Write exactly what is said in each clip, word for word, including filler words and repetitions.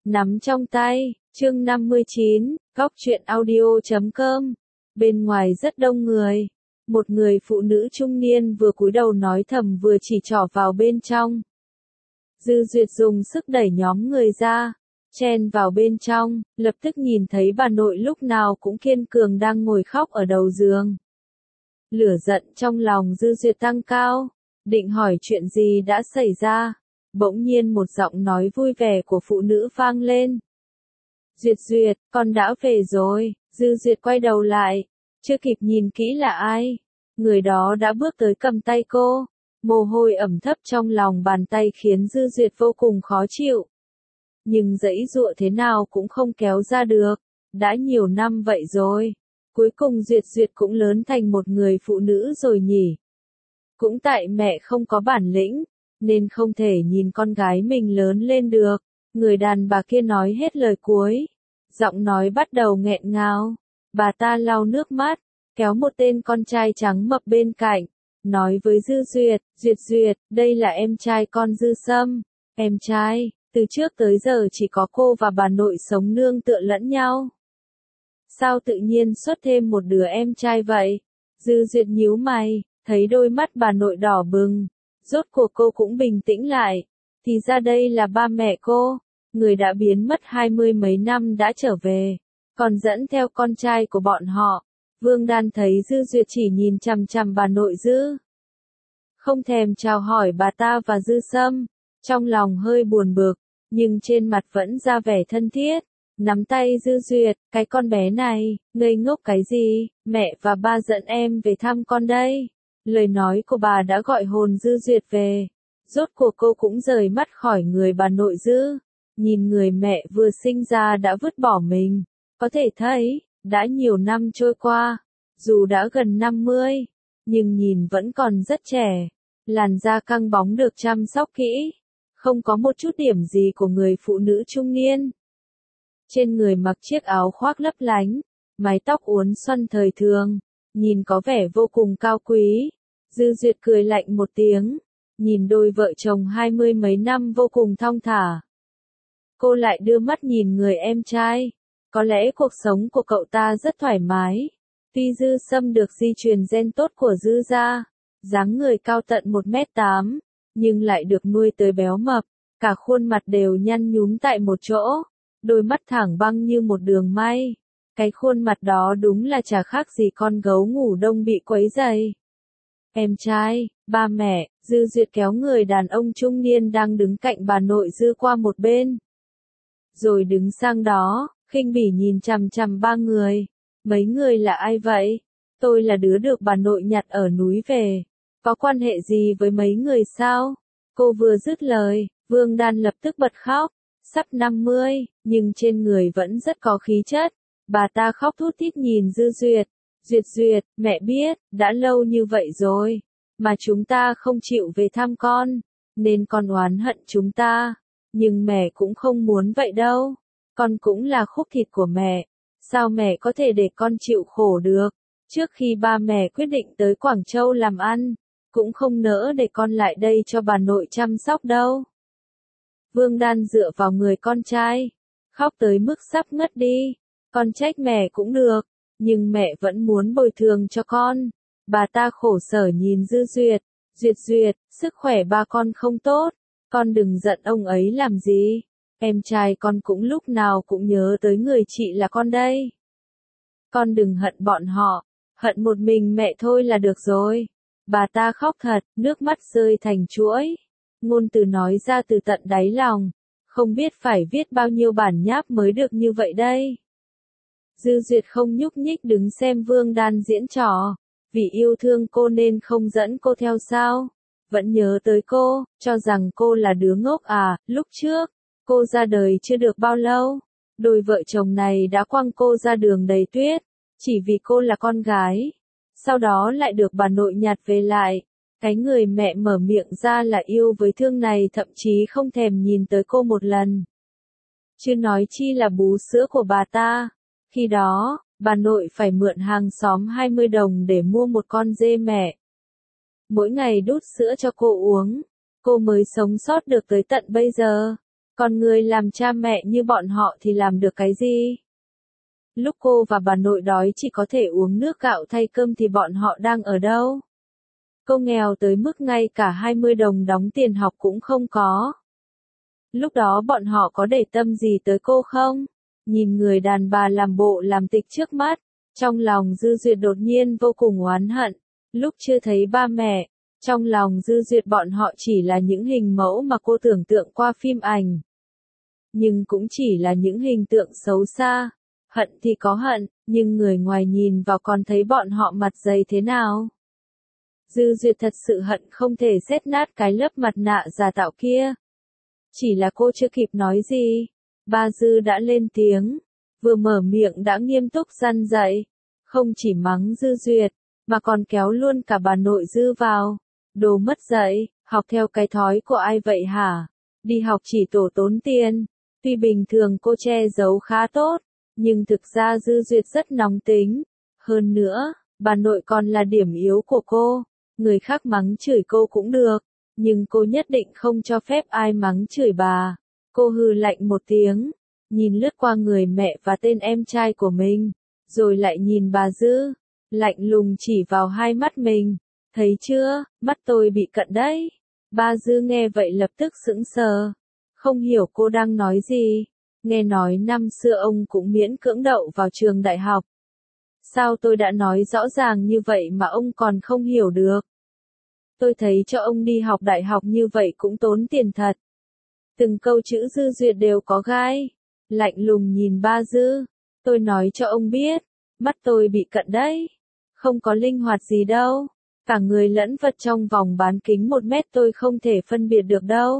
nắm trong tay, chương năm mươi chín, góc truyện audio chấm com. Bên ngoài rất đông người. Một người phụ nữ trung niên vừa cúi đầu nói thầm vừa chỉ trỏ vào bên trong. Dư Duyệt dùng sức đẩy nhóm người ra, chen vào bên trong, lập tức nhìn thấy bà nội lúc nào cũng kiên cường đang ngồi khóc ở đầu giường. Lửa giận trong lòng Dư Duyệt tăng cao, định hỏi chuyện gì đã xảy ra. Bỗng nhiên một giọng nói vui vẻ của phụ nữ vang lên. Duyệt Duyệt, con đã về rồi. Dư Duyệt quay đầu lại, chưa kịp nhìn kỹ là ai. Người đó đã bước tới cầm tay cô. Mồ hôi ẩm thấp trong lòng bàn tay khiến Dư Duyệt vô cùng khó chịu. Nhưng giãy giụa thế nào cũng không kéo ra được. Đã nhiều năm vậy rồi. Cuối cùng Duyệt Duyệt cũng lớn thành một người phụ nữ rồi nhỉ. Cũng tại mẹ không có bản lĩnh, nên không thể nhìn con gái mình lớn lên được. Người đàn bà kia nói hết lời cuối. Giọng nói bắt đầu nghẹn ngào. Bà ta lau nước mắt, kéo một tên con trai trắng mập bên cạnh. Nói với Dư Duyệt, Duyệt Duyệt, đây là em trai con Dư Sâm. Em trai, từ trước tới giờ chỉ có cô và bà nội sống nương tựa lẫn nhau. Sao tự nhiên xuất thêm một đứa em trai vậy? Dư Duyệt nhíu mày, thấy đôi mắt bà nội đỏ bừng. Rốt cuộc cô cũng bình tĩnh lại. Thì ra đây là ba mẹ cô. Người đã biến mất hai mươi mấy năm đã trở về. Còn dẫn theo con trai của bọn họ. Vương Đan thấy Dư Duyệt chỉ nhìn chằm chằm bà nội Dư. Không thèm chào hỏi bà ta và Dư Sâm. Trong lòng hơi buồn bực. Nhưng trên mặt vẫn ra vẻ thân thiết. Nắm tay Dư Duyệt, cái con bé này, ngây ngốc cái gì, mẹ và ba dẫn em về thăm con đây. Lời nói của bà đã gọi hồn Dư Duyệt về. Rốt cuộc cô cũng rời mắt khỏi người bà nội Dư. Nhìn người mẹ vừa sinh ra đã vứt bỏ mình. Có thể thấy, đã nhiều năm trôi qua. Dù đã gần năm mươi, nhưng nhìn vẫn còn rất trẻ. Làn da căng bóng được chăm sóc kỹ. Không có một chút điểm gì của người phụ nữ trung niên. Trên người mặc chiếc áo khoác lấp lánh. Mái tóc uốn xoăn thời thường. Nhìn có vẻ vô cùng cao quý. Dư Duyệt cười lạnh một tiếng. Nhìn đôi vợ chồng hai mươi mấy năm vô cùng thong thả. Cô lại đưa mắt nhìn người em trai. Có lẽ cuộc sống của cậu ta rất thoải mái. Tuy Dư Sâm được di truyền gen tốt của Dư gia. Dáng người cao tận một mét tám. Nhưng lại được nuôi tới béo mập. Cả khuôn mặt đều nhăn nhúm tại một chỗ. Đôi mắt thẳng băng như một đường may. Cái khuôn mặt đó đúng là chả khác gì con gấu ngủ đông bị quấy rầy. Em trai, ba mẹ, Dư Duyệt kéo người đàn ông trung niên đang đứng cạnh bà nội Dư qua một bên. Rồi đứng sang đó, khinh bỉ nhìn chằm chằm ba người. Mấy người là ai vậy? Tôi là đứa được bà nội nhặt ở núi về. Có quan hệ gì với mấy người sao? Cô vừa dứt lời, Vương Đan lập tức bật khóc. Sắp năm mươi, nhưng trên người vẫn rất có khí chất. Bà ta khóc thút thít nhìn Dư Duyệt. Duyệt Duyệt, mẹ biết, đã lâu như vậy rồi. Mà chúng ta không chịu về thăm con. Nên con oán hận chúng ta. Nhưng mẹ cũng không muốn vậy đâu. Con cũng là khúc thịt của mẹ. Sao mẹ có thể để con chịu khổ được? Trước khi ba mẹ quyết định tới Quảng Châu làm ăn. Cũng không nỡ để con lại đây cho bà nội chăm sóc đâu. Vương Đan dựa vào người con trai. Khóc tới mức sắp ngất đi. Con trách mẹ cũng được. Nhưng mẹ vẫn muốn bồi thường cho con. Bà ta khổ sở nhìn Dư Duyệt. Duyệt Duyệt, sức khỏe ba con không tốt. Con đừng giận ông ấy làm gì. Em trai con cũng lúc nào cũng nhớ tới người chị là con đây. Con đừng hận bọn họ. Hận một mình mẹ thôi là được rồi. Bà ta khóc thật, nước mắt rơi thành chuỗi. Ngôn từ nói ra từ tận đáy lòng. Không biết phải viết bao nhiêu bản nháp mới được như vậy đây. Dư Duyệt không nhúc nhích đứng xem Vương Đan diễn trò. Vì yêu thương cô nên không dẫn cô theo sao. Vẫn nhớ tới cô, cho rằng cô là đứa ngốc à. Lúc trước, cô ra đời chưa được bao lâu. Đôi vợ chồng này đã quăng cô ra đường đầy tuyết. Chỉ vì cô là con gái. Sau đó lại được bà nội nhặt về lại. Cái người mẹ mở miệng ra là yêu với thương này thậm chí không thèm nhìn tới cô một lần. Chứ nói chi là bú sữa của bà ta. Khi đó, bà nội phải mượn hàng xóm hai mươi đồng để mua một con dê mẹ. Mỗi ngày đút sữa cho cô uống. Cô mới sống sót được tới tận bây giờ. Còn người làm cha mẹ như bọn họ thì làm được cái gì? Lúc cô và bà nội đói chỉ có thể uống nước gạo thay cơm thì bọn họ đang ở đâu? Cô nghèo tới mức ngay cả hai mươi đồng đóng tiền học cũng không có. Lúc đó bọn họ có để tâm gì tới cô không? Nhìn người đàn bà làm bộ làm tịch trước mắt, trong lòng Dư Duyệt đột nhiên vô cùng oán hận. Lúc chưa thấy ba mẹ, trong lòng Dư Duyệt bọn họ chỉ là những hình mẫu mà cô tưởng tượng qua phim ảnh. Nhưng cũng chỉ là những hình tượng xấu xa. Hận thì có hận, nhưng người ngoài nhìn vào còn thấy bọn họ mặt dày thế nào? Dư Duyệt thật sự hận không thể xét nát cái lớp mặt nạ giả tạo kia. Chỉ là cô chưa kịp nói gì, ba Dư đã lên tiếng, vừa mở miệng đã nghiêm túc răn dạy, không chỉ mắng Dư Duyệt, mà còn kéo luôn cả bà nội Dư vào. Đồ mất dạy, học theo cái thói của ai vậy hả? Đi học chỉ tổ tốn tiền. Tuy bình thường cô che giấu khá tốt, nhưng thực ra Dư Duyệt rất nóng tính. Hơn nữa, bà nội còn là điểm yếu của cô. Người khác mắng chửi cô cũng được, nhưng cô nhất định không cho phép ai mắng chửi bà. Cô hừ lạnh một tiếng, nhìn lướt qua người mẹ và tên em trai của mình, rồi lại nhìn bà Dư, lạnh lùng chỉ vào hai mắt mình. Thấy chưa, mắt tôi bị cận đấy. Ba Dư nghe vậy lập tức sững sờ, không hiểu cô đang nói gì. Nghe nói năm xưa ông cũng miễn cưỡng đậu vào trường đại học. Sao tôi đã nói rõ ràng như vậy mà ông còn không hiểu được? Tôi thấy cho ông đi học đại học như vậy cũng tốn tiền thật. Từng câu chữ Dư Duyệt đều có gai. Lạnh lùng nhìn ba Dư. Tôi nói cho ông biết, mắt tôi bị cận đấy. Không có linh hoạt gì đâu. Cả người lẫn vật trong vòng bán kính một mét tôi không thể phân biệt được đâu.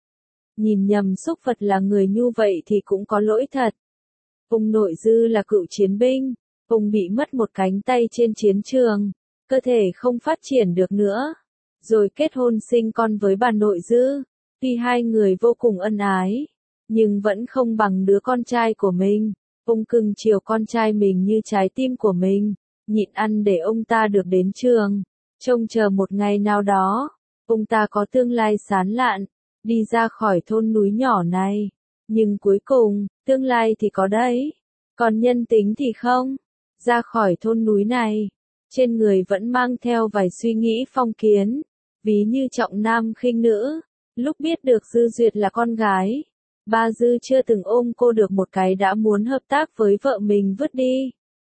Nhìn nhầm xúc vật là người nhu vậy thì cũng có lỗi thật. Ông nội Dư là cựu chiến binh. Ông bị mất một cánh tay trên chiến trường. Cơ thể không phát triển được nữa. Rồi kết hôn sinh con với bà nội Dư. Tuy hai người vô cùng ân ái, nhưng vẫn không bằng đứa con trai của mình. Ông cưng chiều con trai mình như trái tim của mình, nhịn ăn để ông ta được đến trường, trông chờ một ngày nào đó, ông ta có tương lai sáng lạn, đi ra khỏi thôn núi nhỏ này. Nhưng cuối cùng, tương lai thì có đấy, còn nhân tính thì không. Ra khỏi thôn núi này, trên người vẫn mang theo vài suy nghĩ phong kiến, ví như trọng nam khinh nữ. Lúc biết được Dư Duyệt là con gái, ba Dư chưa từng ôm cô được một cái đã muốn hợp tác với vợ mình vứt đi.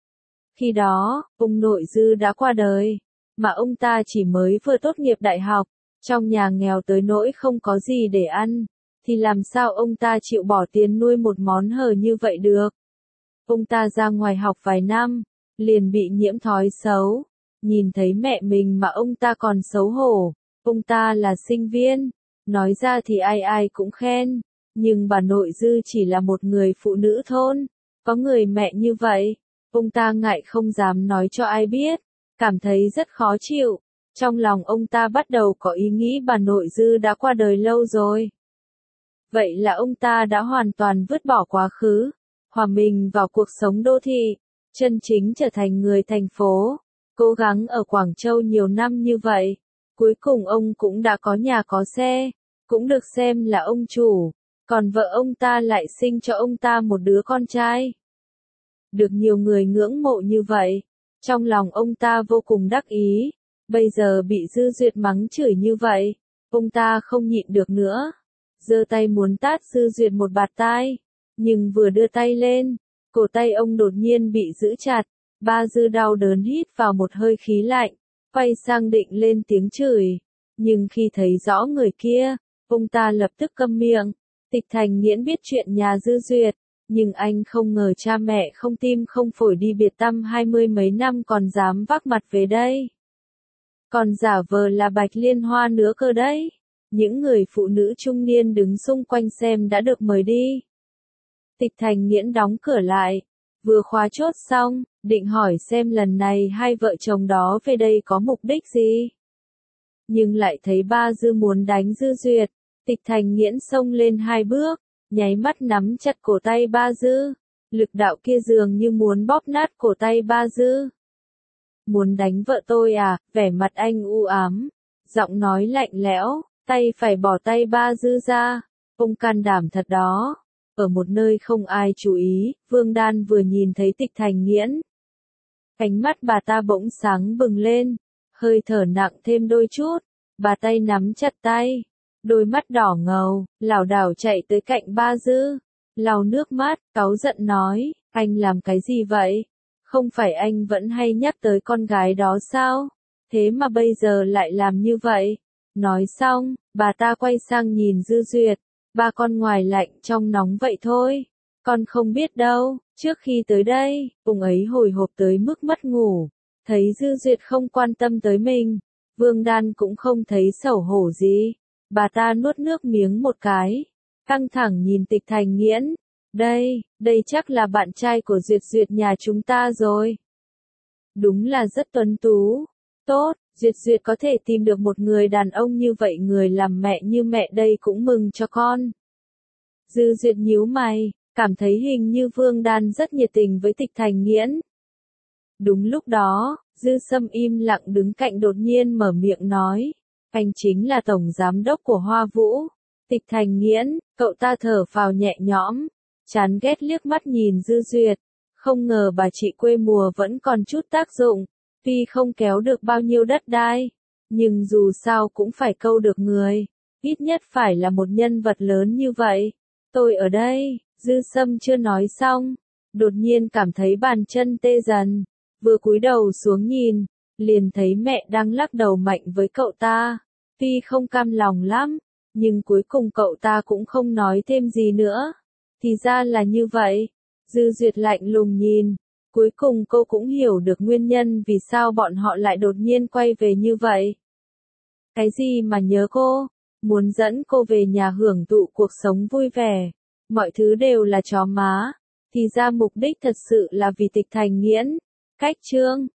Khi đó, ông nội Dư đã qua đời, mà ông ta chỉ mới vừa tốt nghiệp đại học, trong nhà nghèo tới nỗi không có gì để ăn, thì làm sao ông ta chịu bỏ tiền nuôi một món hờ như vậy được. Ông ta ra ngoài học vài năm, liền bị nhiễm thói xấu, nhìn thấy mẹ mình mà ông ta còn xấu hổ. Ông ta là sinh viên, nói ra thì ai ai cũng khen, nhưng bà nội Dư chỉ là một người phụ nữ thôn, có người mẹ như vậy, ông ta ngại không dám nói cho ai biết, cảm thấy rất khó chịu. Trong lòng ông ta bắt đầu có ý nghĩ bà nội Dư đã qua đời lâu rồi. Vậy là ông ta đã hoàn toàn vứt bỏ quá khứ, hòa mình vào cuộc sống đô thị, chân chính trở thành người thành phố, cố gắng ở Quảng Châu nhiều năm như vậy. Cuối cùng ông cũng đã có nhà có xe, cũng được xem là ông chủ, còn vợ ông ta lại sinh cho ông ta một đứa con trai. Được nhiều người ngưỡng mộ như vậy, trong lòng ông ta vô cùng đắc ý, bây giờ bị Dư Duyệt mắng chửi như vậy, ông ta không nhịn được nữa, giơ tay muốn tát Dư Duyệt một bạt tai, nhưng vừa đưa tay lên, cổ tay ông đột nhiên bị giữ chặt, ba Dư đau đớn hít vào một hơi khí lạnh. Quay sang định lên tiếng chửi, nhưng khi thấy rõ người kia, ông ta lập tức câm miệng. Tịch Thành Nghiễn biết chuyện nhà Dư Duyệt, nhưng anh không ngờ cha mẹ không tim không phổi đi biệt tăm hai mươi mấy năm còn dám vác mặt về đây. Còn giả vờ là Bạch Liên Hoa nữa cơ đấy. Những người phụ nữ trung niên đứng xung quanh xem đã được mời đi. Tịch Thành Nghiễn đóng cửa lại, vừa khóa chốt xong, định hỏi xem lần này hai vợ chồng đó về đây có mục đích gì. Nhưng lại thấy ba Dư muốn đánh Dư Duyệt, Tịch Thành Nghiễn xông lên hai bước, nháy mắt nắm chặt cổ tay ba Dư, lực đạo kia dường như muốn bóp nát cổ tay ba Dư. Muốn đánh vợ tôi à, vẻ mặt anh u ám, giọng nói lạnh lẽo, tay phải bỏ tay ba Dư ra, Ông can đảm thật đó. Ở một nơi không ai chú ý, Vương Đan vừa nhìn thấy Tịch Thành Nghiễn. Ánh mắt bà ta bỗng sáng bừng lên, hơi thở nặng thêm đôi chút, bà tay nắm chặt tay, đôi mắt đỏ ngầu, lảo đảo chạy tới cạnh Ba Dư, lau nước mắt, cáu giận nói, anh làm cái gì vậy? Không phải anh vẫn hay nhắc tới con gái đó sao? Thế mà bây giờ lại làm như vậy. Nói xong, bà ta quay sang nhìn Dư Duyệt, ba con ngoài lạnh trong nóng vậy thôi. Con không biết đâu, trước khi tới đây, ông ấy hồi hộp tới mức mất ngủ. Thấy Dư Duyệt không quan tâm tới mình, Vương Đan cũng không thấy xấu hổ gì. Bà ta nuốt nước miếng một cái, căng thẳng nhìn Tịch Thành Nghiễn. Đây, đây chắc là bạn trai của Duyệt Duyệt nhà chúng ta rồi. Đúng là rất tuấn tú. Tốt, Duyệt Duyệt có thể tìm được một người đàn ông như vậy, người làm mẹ như mẹ đây cũng mừng cho con. Dư Duyệt nhíu mày, cảm thấy hình như Vương Đan rất nhiệt tình với Tịch Thành Nghiễn. Đúng lúc đó, Dư Sâm im lặng đứng cạnh đột nhiên mở miệng nói, anh chính là tổng giám đốc của Hoa Vũ. Tịch Thành Nghiễn, cậu ta thở phào nhẹ nhõm, chán ghét liếc mắt nhìn Dư Duyệt, không ngờ bà chị quê mùa vẫn còn chút tác dụng, tuy không kéo được bao nhiêu đất đai, nhưng dù sao cũng phải câu được người, ít nhất phải là một nhân vật lớn như vậy. Tôi ở đây, Dư Sâm chưa nói xong, đột nhiên cảm thấy bàn chân tê dần, vừa cúi đầu xuống nhìn, liền thấy mẹ đang lắc đầu mạnh với cậu ta, tuy không cam lòng lắm, nhưng cuối cùng cậu ta cũng không nói thêm gì nữa. Thì ra là như vậy. Dư Duyệt lạnh lùng nhìn, cuối cùng cô cũng hiểu được nguyên nhân vì sao bọn họ lại đột nhiên quay về như vậy. Cái gì mà nhớ cô, muốn dẫn cô về nhà hưởng thụ cuộc sống vui vẻ, mọi thứ đều là chó má, thì ra mục đích thật sự là vì Tịch Thành Nghiễn. Cách chương